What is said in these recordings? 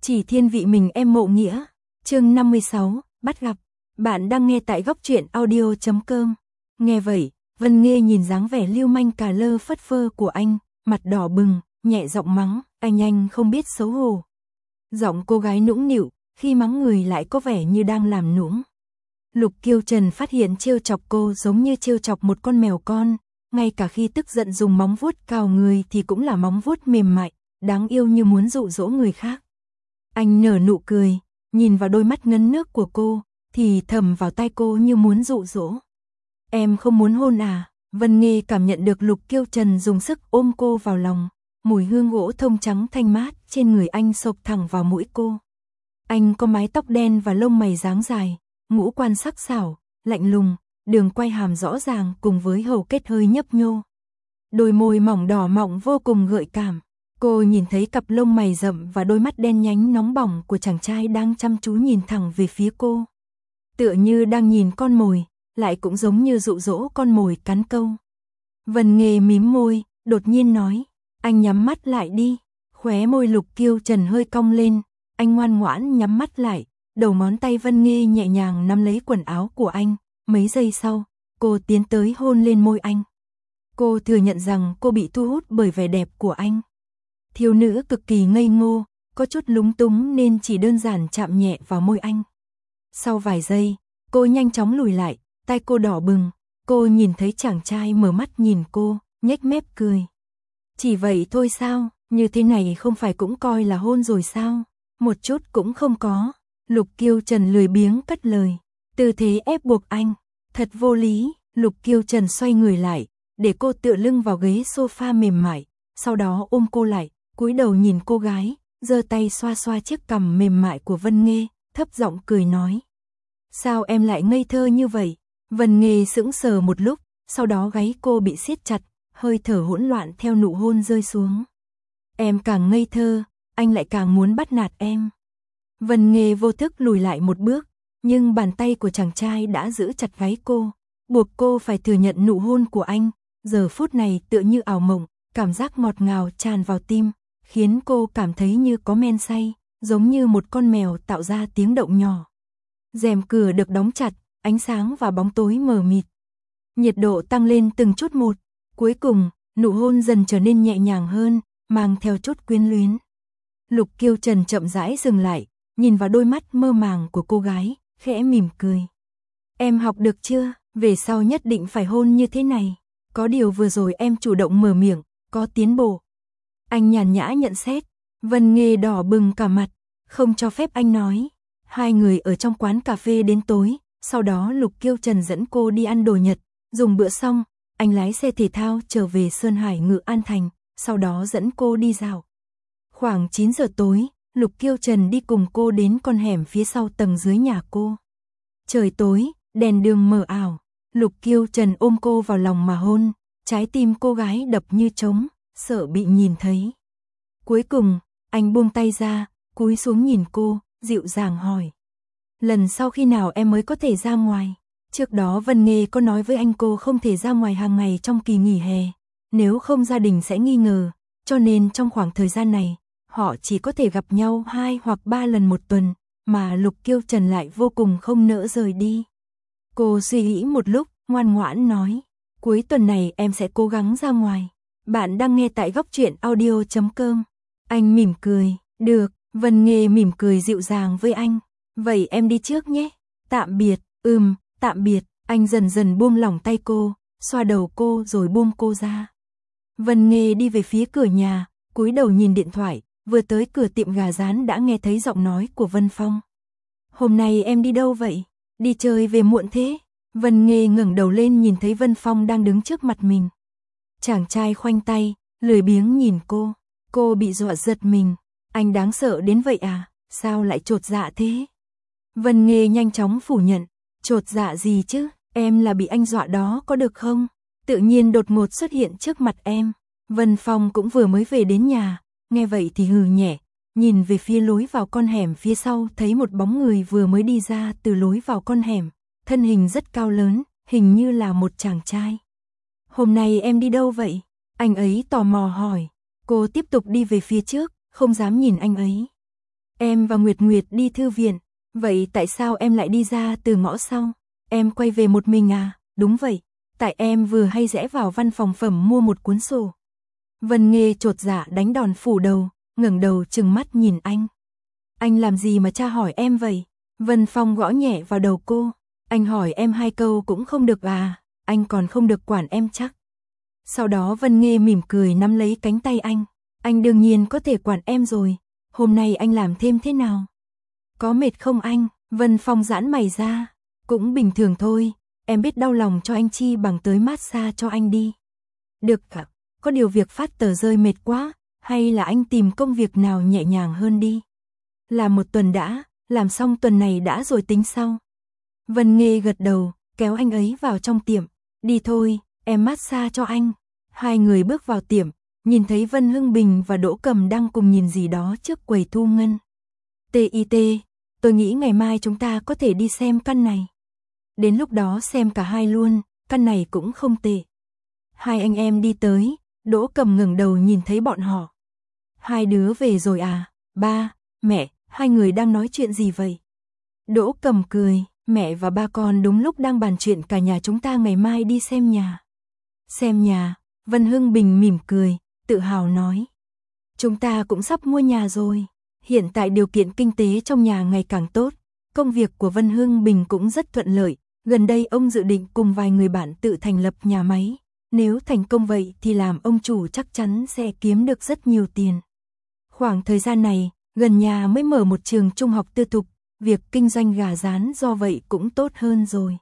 Chỉ thiên vị mình em mộ nghĩa. Chương 56, bắt gặp. Bạn đang nghe tại góc truyện audio.com. Nghe vậy, Vân Nghê nhìn dáng vẻ lưu manh cà lơ phất phơ của anh, mặt đỏ bừng, nhẹ giọng mắng, anh không biết xấu hổ. Giọng cô gái nũng nịu, khi mắng người lại có vẻ như đang làm nũng. Lục Kiêu Trần phát hiện trêu chọc cô giống như trêu chọc một con mèo con, ngay cả khi tức giận dùng móng vuốt cào người thì cũng là móng vuốt mềm mại, đáng yêu như muốn dụ dỗ người khác. Anh nở nụ cười, nhìn vào đôi mắt ngấn nước của cô, thì thầm vào tai cô như muốn dụ dỗ. Em không muốn hôn à? Vân Nghê cảm nhận được Lục Kiêu Trần dùng sức ôm cô vào lòng, mùi hương gỗ thông trắng thanh mát trên người anh xộc thẳng vào mũi cô. Anh có mái tóc đen và lông mày dáng dài, ngũ quan sắc sảo, lạnh lùng, đường quay hàm rõ ràng cùng với hầu kết hơi nhấp nhô. Đôi môi mỏng đỏ mọng vô cùng gợi cảm. Cô nhìn thấy cặp lông mày rậm và đôi mắt đen nhánh nóng bỏng của chàng trai đang chăm chú nhìn thẳng về phía cô. Tựa như đang nhìn con mồi, lại cũng giống như dụ dỗ con mồi cắn câu. Vân Nghê mím môi, đột nhiên nói, anh nhắm mắt lại đi. Khóe môi Lục Kiêu Trần hơi cong lên, anh ngoan ngoãn nhắm mắt lại, đầu ngón tay Vân Nghê nhẹ nhàng nắm lấy quần áo của anh. Mấy giây sau, cô tiến tới hôn lên môi anh. Cô thừa nhận rằng cô bị thu hút bởi vẻ đẹp của anh. Thiếu nữ cực kỳ ngây ngô, có chút lúng túng nên chỉ đơn giản chạm nhẹ vào môi anh. Sau vài giây, cô nhanh chóng lùi lại, tai cô đỏ bừng, cô nhìn thấy chàng trai mở mắt nhìn cô, nhếch mép cười. Chỉ vậy thôi sao, như thế này không phải cũng coi là hôn rồi sao? Một chút cũng không có. Lục Kiêu Trần lười biếng cất lời, tư thế ép buộc anh, thật vô lý. Lục Kiêu Trần xoay người lại, để cô tựa lưng vào ghế sofa mềm mại, sau đó ôm cô lại, cúi đầu nhìn cô gái, giơ tay xoa xoa chiếc cằm mềm mại của Vân Nghê, thấp giọng cười nói. Sao em lại ngây thơ như vậy? Vân Nghê sững sờ một lúc, sau đó gáy cô bị siết chặt, hơi thở hỗn loạn theo nụ hôn rơi xuống. Em càng ngây thơ, anh lại càng muốn bắt nạt em. Vân Nghê vô thức lùi lại một bước, nhưng bàn tay của chàng trai đã giữ chặt gáy cô, buộc cô phải thừa nhận nụ hôn của anh. Giờ phút này tựa như ảo mộng, cảm giác ngọt ngào tràn vào tim, khiến cô cảm thấy như có men say, giống như một con mèo tạo ra tiếng động nhỏ. Rèm cửa được đóng chặt, ánh sáng và bóng tối mờ mịt. Nhiệt độ tăng lên từng chút một, cuối cùng, nụ hôn dần trở nên nhẹ nhàng hơn, mang theo chút quyến luyến. Lục Kiêu Trần chậm rãi dừng lại, nhìn vào đôi mắt mơ màng của cô gái, khẽ mỉm cười. Em học được chưa? Về sau nhất định phải hôn như thế này. Có điều vừa rồi em chủ động mở miệng, có tiến bộ. Anh nhàn nhã nhận xét. Vân Nghê đỏ bừng cả mặt, không cho phép anh nói. Hai người ở trong quán cà phê đến tối, sau đó Lục Kiêu Trần dẫn cô đi ăn đồ Nhật. Dùng bữa xong, anh lái xe thể thao trở về Sơn Hải Ngự An Thành, sau đó dẫn cô đi dạo. Khoảng 9 giờ tối, Lục Kiêu Trần đi cùng cô đến con hẻm phía sau tầng dưới nhà cô. Trời tối, đèn đường mờ ảo. Lục Kiêu Trần ôm cô vào lòng mà hôn, trái tim cô gái đập như trống, sợ bị nhìn thấy. Cuối cùng, anh buông tay ra, cúi xuống nhìn cô, dịu dàng hỏi. Lần sau khi nào em mới có thể ra ngoài? Trước đó Vân Nghê có nói với anh cô không thể ra ngoài hàng ngày trong kỳ nghỉ hè, nếu không gia đình sẽ nghi ngờ, cho nên trong khoảng thời gian này, họ chỉ có thể gặp nhau 2 hoặc 3 lần một tuần, mà Lục Kiêu Trần lại vô cùng không nỡ rời đi. Cô suy nghĩ một lúc, ngoan ngoãn nói, cuối tuần này em sẽ cố gắng ra ngoài. Bạn đang nghe tại góc truyện audio.com. Anh mỉm cười, được. Vân Nghê mỉm cười dịu dàng với anh. Vậy em đi trước nhé. Tạm biệt. Tạm biệt. Anh dần dần buông lỏng tay cô, xoa đầu cô rồi buông cô ra. Vân Nghê đi về phía cửa nhà, cúi đầu nhìn điện thoại, vừa tới cửa tiệm gà rán đã nghe thấy giọng nói của Vân Phong. Hôm nay em đi đâu vậy? Đi chơi về muộn thế? Vân Nghê ngẩng đầu lên nhìn thấy Vân Phong đang đứng trước mặt mình. Chàng trai khoanh tay, lười biếng nhìn cô. Cô bị dọa giật mình. Anh đáng sợ đến vậy à? Sao lại chột dạ thế? Vân Nghê nhanh chóng phủ nhận. Chột dạ gì chứ? Em là bị anh dọa đó có được không? Tự nhiên đột ngột xuất hiện trước mặt em. Vân Phong cũng vừa mới về đến nhà. Nghe vậy thì hừ nhẹ. Nhìn về phía lối vào con hẻm phía sau thấy một bóng người vừa mới đi ra từ lối vào con hẻm. Thân hình rất cao lớn, hình như là một chàng trai. Hôm nay em đi đâu vậy? Anh ấy tò mò hỏi. Cô tiếp tục đi về phía trước, không dám nhìn anh ấy. Em và Nguyệt Nguyệt đi thư viện, vậy tại sao em lại đi ra từ ngõ sau? Em quay về một mình à? Đúng vậy, tại em vừa hay rẽ vào văn phòng phẩm mua một cuốn sổ. Vân Nghê chột dạ đánh đòn phủ đầu, ngẩng đầu trừng mắt nhìn anh. Anh làm gì mà cha hỏi em vậy? Vân Phong gõ nhẹ vào đầu cô. Anh hỏi em 2 câu cũng không được à? Anh còn không được quản em chắc. Sau đó Vân Nghê mỉm cười nắm lấy cánh tay anh. Anh đương nhiên có thể quản em rồi. Hôm nay anh làm thêm thế nào? Có mệt không anh? Vân Phong giãn mày ra. Cũng bình thường thôi. Em biết đau lòng cho anh chi bằng tới massage cho anh đi. Được ạ. Có điều việc phát tờ rơi mệt quá. Hay là anh tìm công việc nào nhẹ nhàng hơn đi. Làm 1 tuần đã. Làm xong tuần này đã rồi tính sau. Vân Nghê gật đầu, kéo anh ấy vào trong tiệm. Đi thôi, em massage cho anh. 2 người bước vào tiệm, nhìn thấy Vân Hưng Bình và Đỗ Cầm đang cùng nhìn gì đó trước quầy thu ngân. TIT, tôi nghĩ ngày mai chúng ta có thể đi xem căn này. Đến lúc đó xem cả hai luôn, căn này cũng không tệ. 2 anh em đi tới, Đỗ Cầm ngẩng đầu nhìn thấy bọn họ. 2 đứa về rồi à? Ba, mẹ, 2 người đang nói chuyện gì vậy? Đỗ Cầm cười, mẹ và ba con đúng lúc đang bàn chuyện cả nhà chúng ta ngày mai đi xem nhà. Xem nhà, Vân Hưng Bình mỉm cười, tự hào nói. Chúng ta cũng sắp mua nhà rồi. Hiện tại điều kiện kinh tế trong nhà ngày càng tốt. Công việc của Vân Hưng Bình cũng rất thuận lợi. Gần đây ông dự định cùng vài người bạn tự thành lập nhà máy. Nếu thành công vậy thì làm ông chủ chắc chắn sẽ kiếm được rất nhiều tiền. Khoảng thời gian này, gần nhà mới mở một trường trung học tư thục. Việc kinh doanh gà rán do vậy cũng tốt hơn rồi.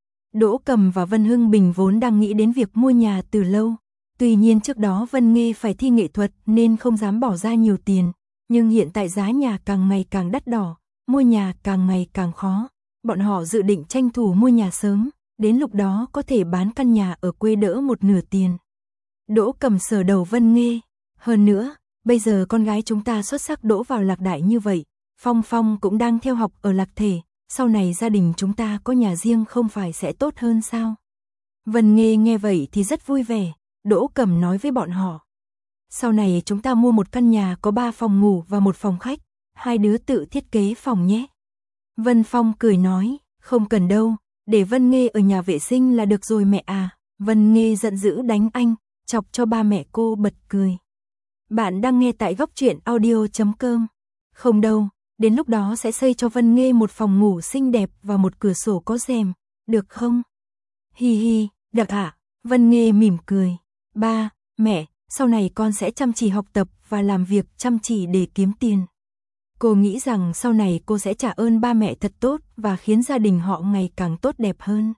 Đỗ Cầm và Vân Hưng Bình vốn đang nghĩ đến việc mua nhà từ lâu. Tuy nhiên trước đó Vân Nghê phải thi nghệ thuật nên không dám bỏ ra nhiều tiền. Nhưng hiện tại giá nhà càng ngày càng đắt đỏ, mua nhà càng ngày càng khó. Bọn họ dự định tranh thủ mua nhà sớm, đến lúc đó có thể bán căn nhà ở quê đỡ 1/2 tiền. Đỗ Cầm sờ đầu Vân Nghê. Hơn nữa, bây giờ con gái chúng ta xuất sắc đỗ vào Lạc Đại như vậy. Phong Phong cũng đang theo học ở Lạc Thể, sau này gia đình chúng ta có nhà riêng không phải sẽ tốt hơn sao? Vân Nghê nghe vậy thì rất vui vẻ, Đỗ Cầm nói với bọn họ. Sau này chúng ta mua một căn nhà có 3 phòng ngủ và 1 phòng khách, 2 đứa tự thiết kế phòng nhé. Vân Phong cười nói, không cần đâu, để Vân Nghê ở nhà vệ sinh là được rồi mẹ à. Vân Nghê giận dữ đánh anh, chọc cho ba mẹ cô bật cười. Bạn đang nghe tại góc truyện audio.com. Không đâu. Đến lúc đó sẽ xây cho Vân Nghê một phòng ngủ xinh đẹp và một cửa sổ có rèm, được không? Hi hi, được ạ. Vân Nghê mỉm cười. Ba, mẹ, sau này con sẽ chăm chỉ học tập và làm việc chăm chỉ để kiếm tiền. Cô nghĩ rằng sau này cô sẽ trả ơn ba mẹ thật tốt và khiến gia đình họ ngày càng tốt đẹp hơn.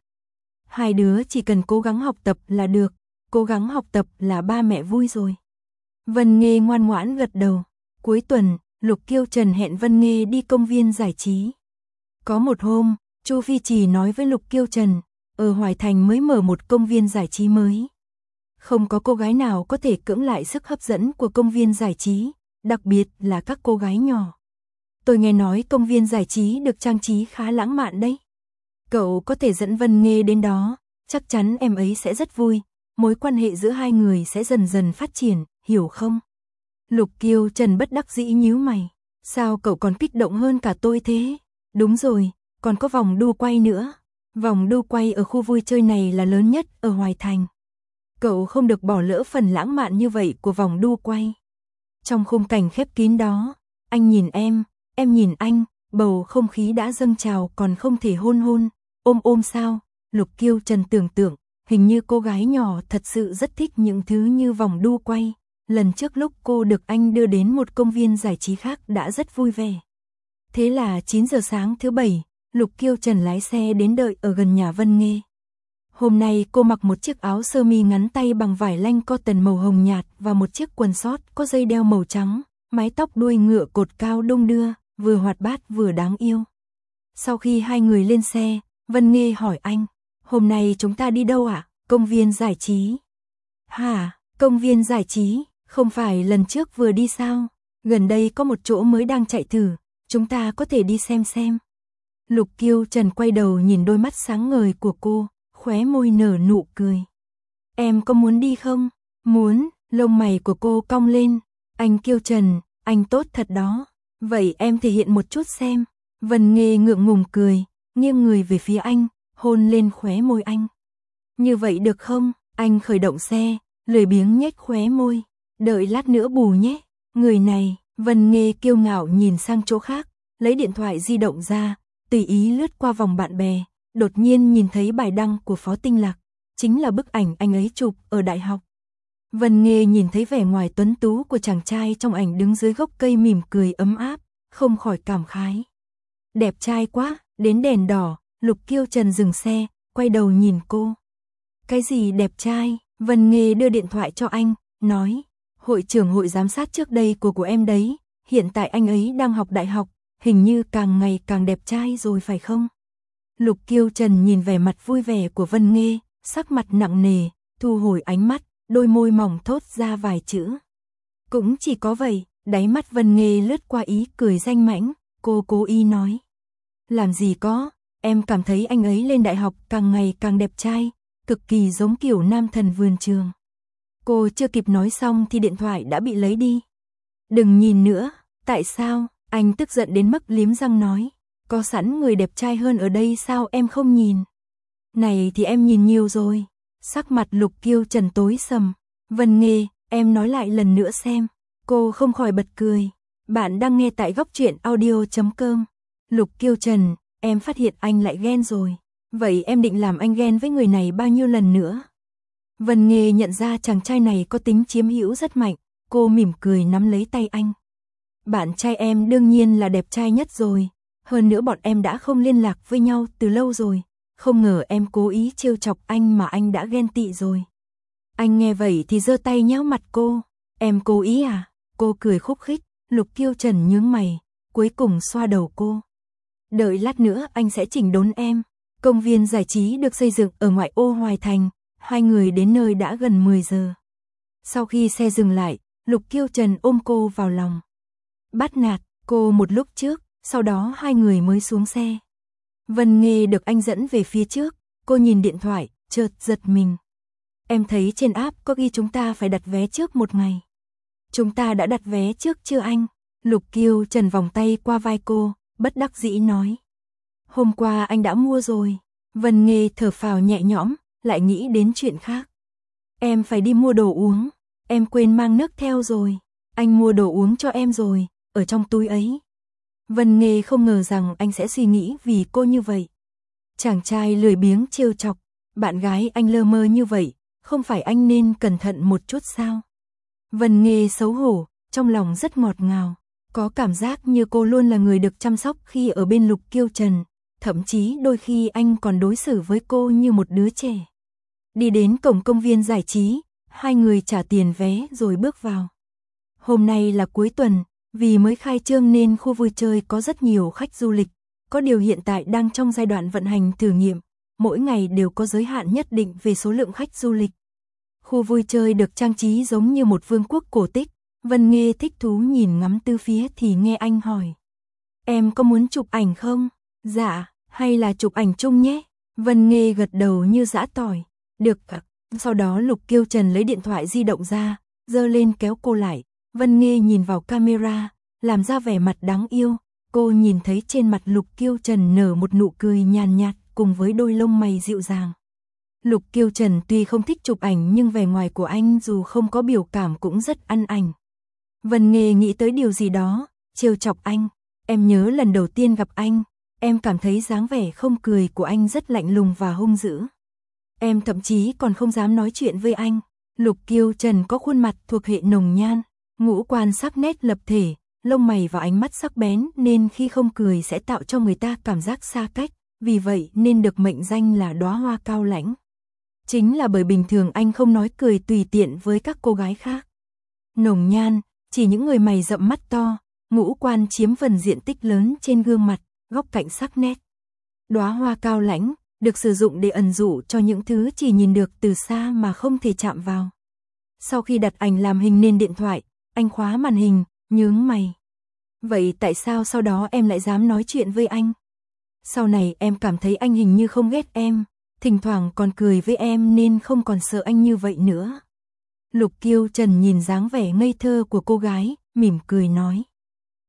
2 đứa chỉ cần cố gắng học tập là được, cố gắng học tập là ba mẹ vui rồi. Vân Nghê ngoan ngoãn gật đầu. Cuối tuần, Lục Kiêu Trần hẹn Vân Nghê đi công viên giải trí. Có một hôm, Chu Phi Trì nói với Lục Kiêu Trần, ở Hoài Thành mới mở một công viên giải trí mới. Không có cô gái nào có thể cưỡng lại sức hấp dẫn của công viên giải trí, đặc biệt là các cô gái nhỏ. Tôi nghe nói công viên giải trí được trang trí khá lãng mạn đấy. Cậu có thể dẫn Vân Nghê đến đó, chắc chắn em ấy sẽ rất vui, mối quan hệ giữa 2 người sẽ dần dần phát triển, hiểu không? Lục Kiêu Trần bất đắc dĩ nhíu mày. Sao cậu còn kích động hơn cả tôi thế? Đúng rồi, còn có vòng đu quay nữa. Vòng đu quay ở khu vui chơi này là lớn nhất ở Hoài Thành. Cậu không được bỏ lỡ phần lãng mạn như vậy của vòng đu quay. Trong khung cảnh khép kín đó, anh nhìn em nhìn anh, bầu không khí đã dâng trào còn không thể hôn, ôm sao? Lục Kiêu Trần tưởng tượng, hình như cô gái nhỏ thật sự rất thích những thứ như vòng đu quay. Lần trước lúc cô được anh đưa đến một công viên giải trí khác đã rất vui vẻ. Thế là 9 giờ sáng thứ Bảy, Lục Kiêu Trần lái xe đến đợi ở gần nhà Vân Nghê. Hôm nay cô mặc một chiếc áo sơ mi ngắn tay bằng vải lanh cotton màu hồng nhạt và một chiếc quần sót có dây đeo màu trắng, mái tóc đuôi ngựa cột cao đung đưa, vừa hoạt bát vừa đáng yêu. Sau khi 2 người lên xe, Vân Nghê hỏi anh, hôm nay chúng ta đi đâu ạ? Công viên giải trí. Hả, công viên giải trí? Không phải lần trước vừa đi sao? Gần đây có một chỗ mới đang chạy thử, chúng ta có thể đi xem. Lục Kiêu Trần quay đầu nhìn đôi mắt sáng ngời của cô, khóe môi nở nụ cười. Em có muốn đi không? Muốn, lông mày của cô cong lên. Anh Kiêu Trần, anh tốt thật đó. Vậy em thể hiện một chút xem. Vân Nghê ngượng ngùng cười, nghiêng người về phía anh, hôn lên khóe môi anh. Như vậy được không? Anh khởi động xe, lười biếng nhếch khóe môi. Đợi lát nữa bù nhé. Người này, Vân Nghê kiêu ngạo nhìn sang chỗ khác, lấy điện thoại di động ra, tùy ý lướt qua vòng bạn bè, đột nhiên nhìn thấy bài đăng của Phó Tinh Lạc, chính là bức ảnh anh ấy chụp ở đại học. Vân Nghê nhìn thấy vẻ ngoài tuấn tú của chàng trai trong ảnh đứng dưới gốc cây mỉm cười ấm áp, không khỏi cảm khái. Đẹp trai quá, đến đèn đỏ, Lục Kiêu Trần dừng xe, quay đầu nhìn cô. Cái gì đẹp trai? Vân Nghê đưa điện thoại cho anh, nói, hội trưởng hội giám sát trước đây của em đấy, hiện tại anh ấy đang học đại học, hình như càng ngày càng đẹp trai rồi phải không? Lục Kiêu Trần nhìn vẻ mặt vui vẻ của Vân Nghê, sắc mặt nặng nề, thu hồi ánh mắt, đôi môi mỏng thốt ra vài chữ. Cũng chỉ có vậy, đáy mắt Vân Nghê lướt qua ý cười danh mãnh, cô cố ý nói. Làm gì có, em cảm thấy anh ấy lên đại học càng ngày càng đẹp trai, cực kỳ giống kiểu nam thần vườn trường. Cô chưa kịp nói xong thì điện thoại đã bị lấy đi. Đừng nhìn nữa, tại sao? Anh tức giận đến mức liếm răng nói. Có sẵn người đẹp trai hơn ở đây sao em không nhìn? Này thì em nhìn nhiều rồi. Sắc mặt Lục Kiêu Trần tối sầm. Vân Nghê, em nói lại lần nữa xem. Cô không khỏi bật cười. Bạn đang nghe tại góc truyện audio.com. Lục Kiêu Trần, em phát hiện anh lại ghen rồi. Vậy em định làm anh ghen với người này bao nhiêu lần nữa? Vân Nghê nhận ra chàng trai này có tính chiếm hữu rất mạnh. Cô mỉm cười nắm lấy tay anh. Bạn trai em đương nhiên là đẹp trai nhất rồi. Hơn nữa bọn em đã không liên lạc với nhau từ lâu rồi. Không ngờ em cố ý trêu chọc anh mà anh đã ghen tị rồi. Anh nghe vậy thì giơ tay nhéo mặt cô. Em cố ý à? Cô cười khúc khích. Lục Kiêu Trần nhướng mày, cuối cùng xoa đầu cô. Đợi lát nữa anh sẽ chỉnh đốn em. Công viên giải trí được xây dựng ở ngoại ô Hoài Thành. Hai người đến nơi đã gần 10 giờ. Sau khi xe dừng lại, Lục Kiêu Trần ôm cô vào lòng. Bắt nạt cô một lúc trước, sau đó hai người mới xuống xe. Vân Nghê được anh dẫn về phía trước, cô nhìn điện thoại, chợt giật mình. Em thấy trên app có ghi chúng ta phải đặt vé trước một ngày. Chúng ta đã đặt vé trước chưa anh? Lục Kiêu Trần vòng tay qua vai cô, bất đắc dĩ nói. Hôm qua anh đã mua rồi. Vân Nghê thở phào nhẹ nhõm, lại nghĩ đến chuyện khác. Em phải đi mua đồ uống, em quên mang nước theo rồi. Anh mua đồ uống cho em rồi, ở trong túi ấy. Vân Nghê không ngờ rằng anh sẽ suy nghĩ vì cô như vậy. Chàng trai lười biếng trêu chọc, bạn gái anh lơ mơ như vậy, không phải anh nên cẩn thận một chút sao? Vân Nghê xấu hổ, trong lòng rất ngọt ngào, có cảm giác như cô luôn là người được chăm sóc khi ở bên Lục Kiêu Trần, thậm chí đôi khi anh còn đối xử với cô như một đứa trẻ. Đi đến cổng công viên giải trí, hai người trả tiền vé rồi bước vào. Hôm nay là cuối tuần, vì mới khai trương nên khu vui chơi có rất nhiều khách du lịch, có điều hiện tại đang trong giai đoạn vận hành thử nghiệm, mỗi ngày đều có giới hạn nhất định về số lượng khách du lịch. Khu vui chơi được trang trí giống như một vương quốc cổ tích, Vân Nghê thích thú nhìn ngắm tứ phía thì nghe anh hỏi. Em có muốn chụp ảnh không? Dạ, hay là chụp ảnh chung nhé? Vân Nghê gật đầu như giã tỏi. Được ạ. Sau đó Lục Kiêu Trần lấy điện thoại di động ra, giơ lên kéo cô lại. Vân Nghê nhìn vào camera, làm ra vẻ mặt đáng yêu. Cô nhìn thấy trên mặt Lục Kiêu Trần nở một nụ cười nhàn nhạt cùng với đôi lông mày dịu dàng. Lục Kiêu Trần tuy không thích chụp ảnh nhưng vẻ ngoài của anh dù không có biểu cảm cũng rất ăn ảnh. Vân Nghê nghĩ tới điều gì đó, trêu chọc anh. Em nhớ lần đầu tiên gặp anh, em cảm thấy dáng vẻ không cười của anh rất lạnh lùng và hung dữ. Em thậm chí còn không dám nói chuyện với anh. Lục Kiêu Trần có khuôn mặt thuộc hệ nồng nhan, ngũ quan sắc nét lập thể, lông mày và ánh mắt sắc bén nên khi không cười sẽ tạo cho người ta cảm giác xa cách, vì vậy nên được mệnh danh là đóa hoa cao lãnh. Chính là bởi bình thường anh không nói cười tùy tiện với các cô gái khác. Nồng nhan, chỉ những người mày rậm mắt to, ngũ quan chiếm phần diện tích lớn trên gương mặt, góc cạnh sắc nét. Đóa hoa cao lãnh được sử dụng để ẩn dụ cho những thứ chỉ nhìn được từ xa mà không thể chạm vào. Sau khi đặt ảnh làm hình lên điện thoại, anh khóa màn hình, nhướng mày. Vậy tại sao sau đó em lại dám nói chuyện với anh? Sau này em cảm thấy anh hình như không ghét em, thỉnh thoảng còn cười với em nên không còn sợ anh như vậy nữa. Lục Kiêu Trần nhìn dáng vẻ ngây thơ của cô gái, mỉm cười nói.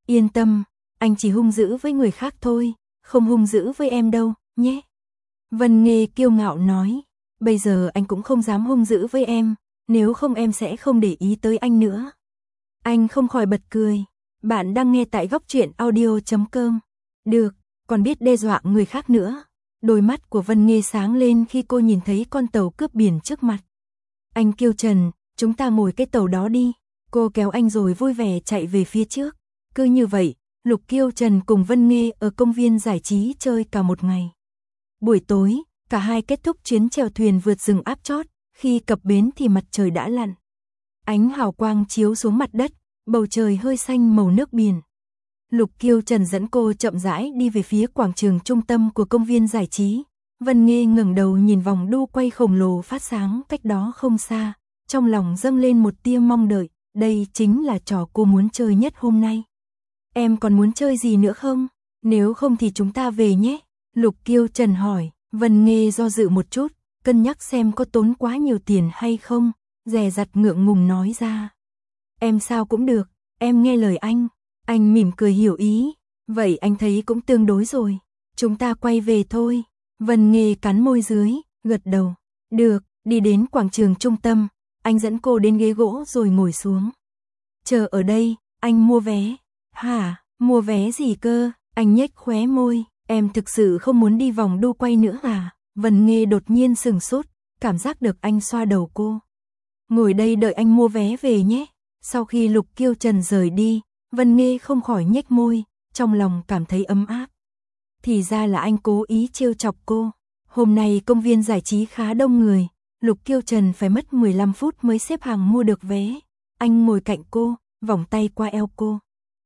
Yên tâm, anh chỉ hung dữ với người khác thôi, không hung dữ với em đâu, nhé. Vân Nghê kiêu ngạo nói, bây giờ anh cũng không dám hung dữ với em, nếu không em sẽ không để ý tới anh nữa. Anh không khỏi bật cười. Bạn đang nghe tại góc truyện audio.com. Được, còn biết đe dọa người khác nữa. Đôi mắt của Vân Nghê sáng lên khi cô nhìn thấy con tàu cướp biển trước mặt. Anh Kiêu Trần, chúng ta ngồi cái tàu đó đi. Cô kéo anh rồi vui vẻ chạy về phía trước. Cứ như vậy, Lục Kiêu Trần cùng Vân Nghê ở công viên giải trí chơi cả một ngày. Buổi tối, cả hai kết thúc chuyến chèo thuyền vượt rừng áp chót. Khi cập bến thì mặt trời đã lặn. Ánh hào quang chiếu xuống mặt đất, bầu trời hơi xanh màu nước biển. Lục Kiêu Trần dẫn cô chậm rãi đi về phía quảng trường trung tâm của công viên giải trí. Vân Nghê ngẩng đầu nhìn vòng đu quay khổng lồ phát sáng cách đó không xa, trong lòng dâng lên một tia mong đợi, đây chính là trò cô muốn chơi nhất hôm nay. Em còn muốn chơi gì nữa không? Nếu không thì chúng ta về nhé. Lục Kiêu Trần hỏi. Vân Nghê do dự một chút, cân nhắc xem có tốn quá nhiều tiền hay không, dè dặt ngượng ngùng nói ra. Em sao cũng được, em nghe lời anh. Anh mỉm cười hiểu ý. Vậy anh thấy cũng tương đối rồi. Chúng ta quay về thôi. Vân Nghê cắn môi dưới, gật đầu. Được, đi đến quảng trường trung tâm. Anh dẫn cô đến ghế gỗ rồi ngồi xuống. Chờ ở đây, anh mua vé. Hả, mua vé gì cơ? Anh nhếch khóe môi. Em thực sự không muốn đi vòng đu quay nữa à? Vân Nghê đột nhiên sừng sốt, cảm giác được anh xoa đầu cô. Ngồi đây đợi anh mua vé về nhé. Sau khi Lục Kiêu Trần rời đi, Vân Nghê không khỏi nhếch môi, trong lòng cảm thấy ấm áp. Thì ra là anh cố ý trêu chọc cô. Hôm nay công viên giải trí khá đông người, Lục Kiêu Trần phải mất 15 phút mới xếp hàng mua được vé. Anh ngồi cạnh cô, vòng tay qua eo cô.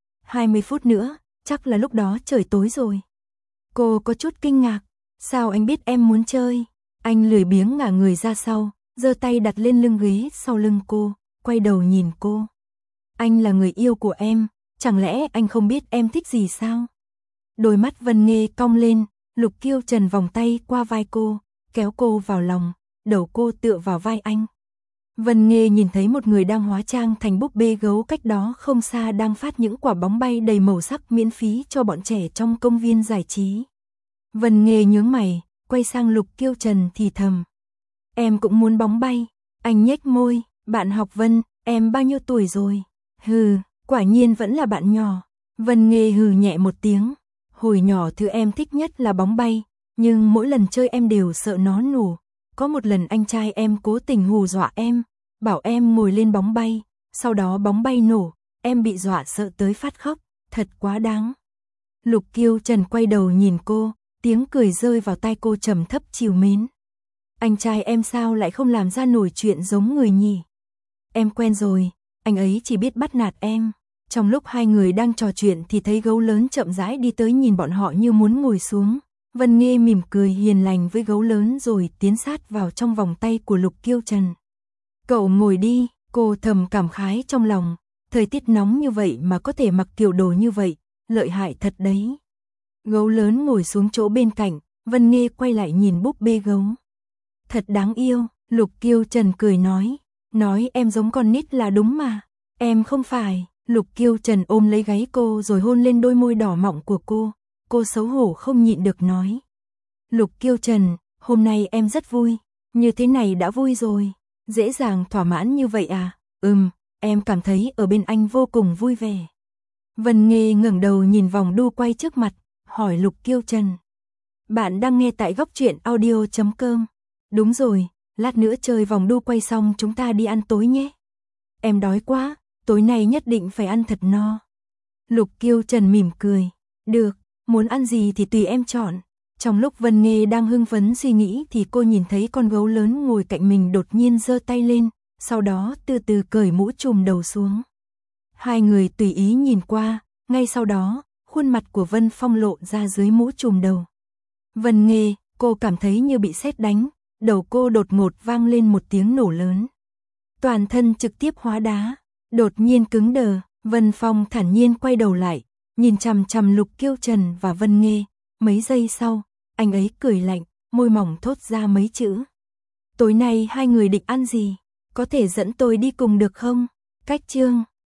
20 phút nữa, chắc là lúc đó trời tối rồi. Cô có chút kinh ngạc, sao anh biết em muốn chơi? Anh lười biếng ngả người ra sau, giơ tay đặt lên lưng ghế sau lưng cô, quay đầu nhìn cô. Anh là người yêu của em, chẳng lẽ anh không biết em thích gì sao? Đôi mắt Vân Nghê cong lên, Lục Kiêu Trần vòng tay qua vai cô, kéo cô vào lòng, đầu cô tựa vào vai anh. Vân Nghê nhìn thấy một người đang hóa trang thành búp bê gấu cách đó không xa đang phát những quả bóng bay đầy màu sắc miễn phí cho bọn trẻ trong công viên giải trí. Vân Nghê nhướng mày, quay sang Lục Kiêu Trần thì thầm. Em cũng muốn bóng bay. Anh nhếch môi, bạn học Vân, em bao nhiêu tuổi rồi? Hừ, quả nhiên vẫn là bạn nhỏ. Vân Nghê hừ nhẹ một tiếng. Hồi nhỏ thứ em thích nhất là bóng bay, nhưng mỗi lần chơi em đều sợ nó nổ. Có một lần anh trai em cố tình hù dọa em, bảo em ngồi lên bóng bay, sau đó bóng bay nổ, em bị dọa sợ tới phát khóc, thật quá đáng. Lục Kiêu Trần quay đầu nhìn cô, tiếng cười rơi vào tai cô trầm thấp trìu mến. Anh trai em sao lại không làm ra nổi chuyện giống người nhỉ? Em quen rồi, anh ấy chỉ biết bắt nạt em. Trong lúc hai người đang trò chuyện thì thấy gấu lớn chậm rãi đi tới nhìn bọn họ như muốn ngồi xuống. Vân Nghê mỉm cười hiền lành với gấu lớn rồi tiến sát vào trong vòng tay của Lục Kiêu Trần. Cậu ngồi đi, cô thầm cảm khái trong lòng. Thời tiết nóng như vậy mà có thể mặc kiểu đồ như vậy, lợi hại thật đấy. Gấu lớn ngồi xuống chỗ bên cạnh, Vân Nghê quay lại nhìn búp bê gấu. Thật đáng yêu, Lục Kiêu Trần cười nói. Nói em giống con nít là đúng mà. Em không phải. Lục Kiêu Trần ôm lấy gáy cô rồi hôn lên đôi môi đỏ mọng của cô. Cô xấu hổ không nhịn được nói. Lục Kiêu Trần, hôm nay em rất vui. Như thế này đã vui rồi. Dễ dàng thỏa mãn như vậy à? Em cảm thấy ở bên anh vô cùng vui vẻ. Vân Nghê ngẩng đầu nhìn vòng đu quay trước mặt, hỏi Lục Kiêu Trần. Bạn đang nghe tại góc truyện audio.com. Đúng rồi, lát nữa chơi vòng đu quay xong chúng ta đi ăn tối nhé. Em đói quá, tối nay nhất định phải ăn thật no. Lục Kiêu Trần mỉm cười. Được, muốn ăn gì thì tùy em chọn. Trong lúc Vân Nghê đang hưng phấn suy nghĩ thì cô nhìn thấy con gấu lớn ngồi cạnh mình đột nhiên giơ tay lên, sau đó từ từ cởi mũ trùm đầu xuống. Hai người tùy ý nhìn qua, ngay sau đó, khuôn mặt của Vân Phong lộ ra dưới mũ trùm đầu. Vân Nghê, cô cảm thấy như bị sét đánh, đầu cô đột ngột vang lên một tiếng nổ lớn. Toàn thân trực tiếp hóa đá, đột nhiên cứng đờ, Vân Phong thản nhiên quay đầu lại, nhìn chằm chằm Lục Kiêu Trần và Vân Nghê, mấy giây sau, anh ấy cười lạnh, môi mỏng thốt ra mấy chữ. Tối nay hai người định ăn gì? Có thể dẫn tôi đi cùng được không? Cách chương